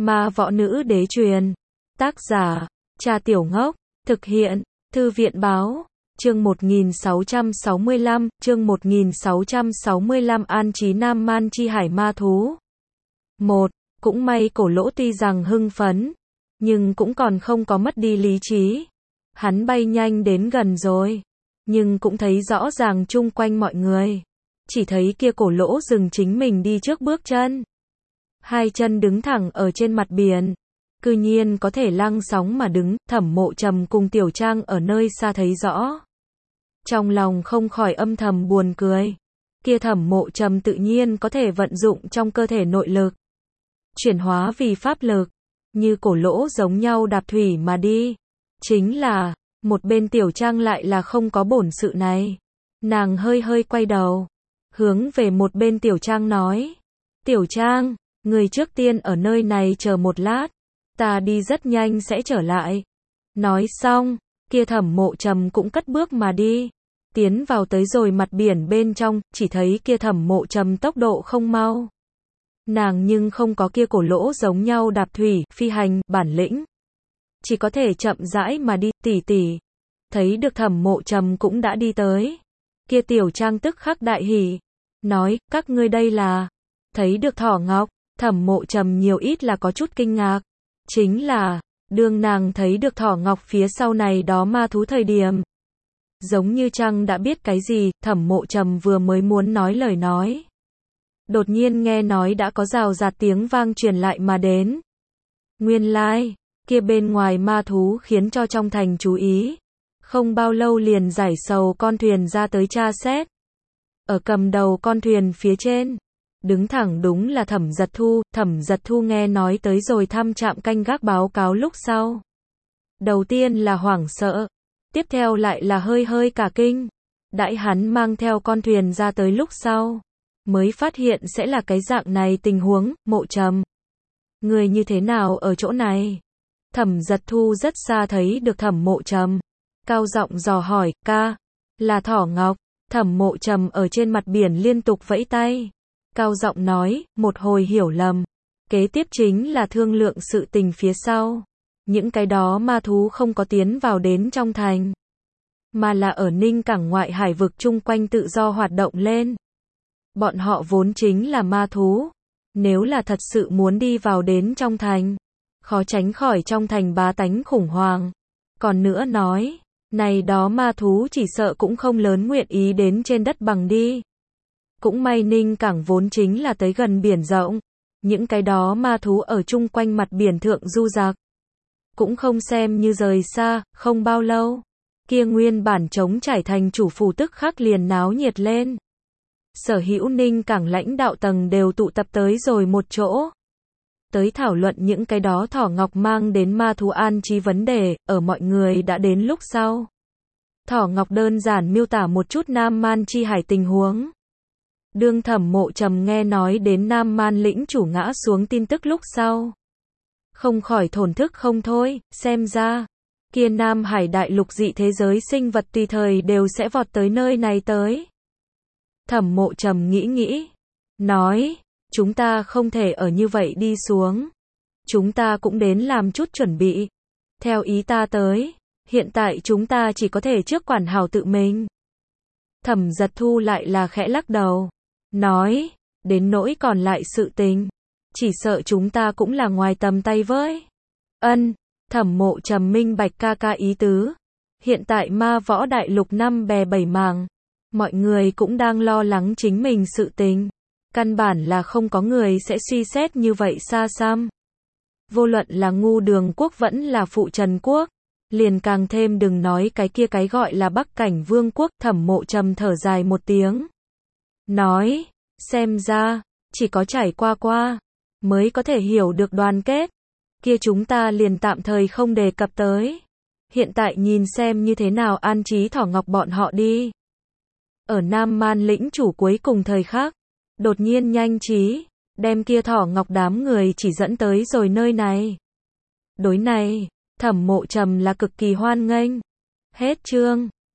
Ma võ nữ đế truyền. Tác giả, Cha Tiểu Ngốc. Thực hiện, Thư viện báo. Chương 1665, chương 1665 An Trí Nam Man Chi Hải Ma Thú. 1. Cũng may Cổ Lỗ tuy rằng hưng phấn, nhưng cũng còn không có mất đi lý trí. Hắn bay nhanh đến gần rồi, nhưng cũng thấy rõ ràng chung quanh mọi người. Chỉ thấy kia Cổ Lỗ dừng chính mình đi trước bước chân. Hai chân đứng thẳng ở trên mặt biển. Cư nhiên có thể lăng sóng mà đứng. Thẩm Mộ Trầm cùng Tiểu Trang ở nơi xa thấy rõ. Trong lòng không khỏi âm thầm buồn cười. Kia Thẩm Mộ Trầm tự nhiên có thể vận dụng trong cơ thể nội lực, chuyển hóa vì pháp lực, như Cổ Lỗ giống nhau đạp thủy mà đi. Chính là, một bên Tiểu Trang lại là không có bổn sự này. Nàng hơi hơi quay đầu, hướng về một bên Tiểu Trang nói. Tiểu Trang, người trước tiên ở nơi này chờ một lát, ta đi rất nhanh sẽ trở lại. Nói xong, kia Thẩm Mộ Trầm cũng cất bước mà đi, tiến vào tới rồi mặt biển bên trong. Chỉ thấy kia Thẩm Mộ Trầm tốc độ không mau, nàng nhưng không có kia Cổ Lỗ giống nhau đạp thủy, phi hành, bản lĩnh. Chỉ có thể chậm rãi mà đi. Tỷ tỷ, thấy được Thẩm Mộ Trầm cũng đã đi tới. Kia Tiểu Trang tức khắc đại hỉ, nói, các ngươi đây là, thấy được thỏ ngọc. Thẩm Mộ Trầm nhiều ít là có chút kinh ngạc. Chính là, đương nàng thấy được thỏ ngọc phía sau này đó ma thú thời điểm, giống như Trang đã biết cái gì. Thẩm Mộ Trầm vừa mới muốn nói lời nói, đột nhiên nghe nói đã có rào rạt tiếng vang truyền lại mà đến. Nguyên lai, kia bên ngoài ma thú khiến cho trong thành chú ý. Không bao lâu liền giải sầu con thuyền ra tới tra xét. Ở cầm đầu con thuyền phía trên, đứng thẳng đúng là Thẩm Giật Thu. Thẩm Giật Thu nghe nói tới rồi thăm trạm canh gác báo cáo lúc sau, đầu tiên là hoảng sợ, tiếp theo lại là hơi hơi cả kinh. Đãi hắn mang theo con thuyền ra tới lúc sau, mới phát hiện sẽ là cái dạng này tình huống. Mộ Trầm, người như thế nào ở chỗ này? Thẩm Giật Thu rất xa thấy được Thẩm Mộ Trầm, cao giọng dò hỏi, ca, là thỏ ngọc. Thẩm Mộ Trầm ở trên mặt biển liên tục vẫy tay, cao giọng nói, một hồi hiểu lầm. Kế tiếp chính là thương lượng sự tình phía sau. Những cái đó ma thú không có tiến vào đến trong thành, mà là ở Ninh Cảng ngoại hải vực chung quanh tự do hoạt động lên. Bọn họ vốn chính là ma thú. Nếu là thật sự muốn đi vào đến trong thành, khó tránh khỏi trong thành bá tánh khủng hoảng. Còn nữa nói, này đó ma thú chỉ sợ cũng không lớn nguyện ý đến trên đất bằng đi. Cũng may Ninh Cảng vốn chính là tới gần biển rộng. Những cái đó ma thú ở chung quanh mặt biển thượng du dặc, cũng không xem như rời xa. Không bao lâu, kia nguyên bản trống trải thành chủ phủ tức khắc liền náo nhiệt lên. Sở hữu Ninh Cảng lãnh đạo tầng đều tụ tập tới rồi một chỗ, tới thảo luận những cái đó thỏ ngọc mang đến ma thú an trí vấn đề. Ở mọi người đã đến lúc sau, thỏ ngọc đơn giản miêu tả một chút Nam Man Chi Hải tình huống. Đương Thẩm Mộ Trầm nghe nói đến Nam Man lĩnh chủ ngã xuống tin tức lúc sau, không khỏi thổn thức không thôi. Xem ra, kia Nam Hải đại lục dị thế giới sinh vật tùy thời đều sẽ vọt tới nơi này tới. Thẩm Mộ Trầm nghĩ nghĩ, nói, chúng ta không thể ở như vậy đi xuống. Chúng ta cũng đến làm chút chuẩn bị. Theo ý ta tới, hiện tại chúng ta chỉ có thể trước quản hảo tự mình. Thẩm Giật Thu lại là khẽ lắc đầu, nói, đến nỗi còn lại sự tình, chỉ sợ chúng ta cũng là ngoài tầm tay với. Ân, Thẩm Mộ Trầm minh bạch ca ca ý tứ. Hiện tại ma võ đại lục năm bè bảy mảng, mọi người cũng đang lo lắng chính mình sự tình. Căn bản là không có người sẽ suy xét như vậy xa xăm. Vô luận là Ngu Đường quốc vẫn là Phụ Trần quốc, liền càng thêm đừng nói cái kia cái gọi là Bắc Cảnh Vương quốc. Thẩm Mộ Trầm thở dài một tiếng, nói, xem ra, chỉ có trải qua, mới có thể hiểu được đoàn kết. Kia chúng ta liền tạm thời không đề cập tới. Hiện tại nhìn xem như thế nào an trí thỏ ngọc bọn họ đi. Ở Nam Man lĩnh chủ cuối cùng thời khắc, đột nhiên nhanh trí, đem kia thỏ ngọc đám người chỉ dẫn tới rồi nơi này. Đối này, Thẩm Mộ Trầm là cực kỳ hoan nghênh. Hết chương.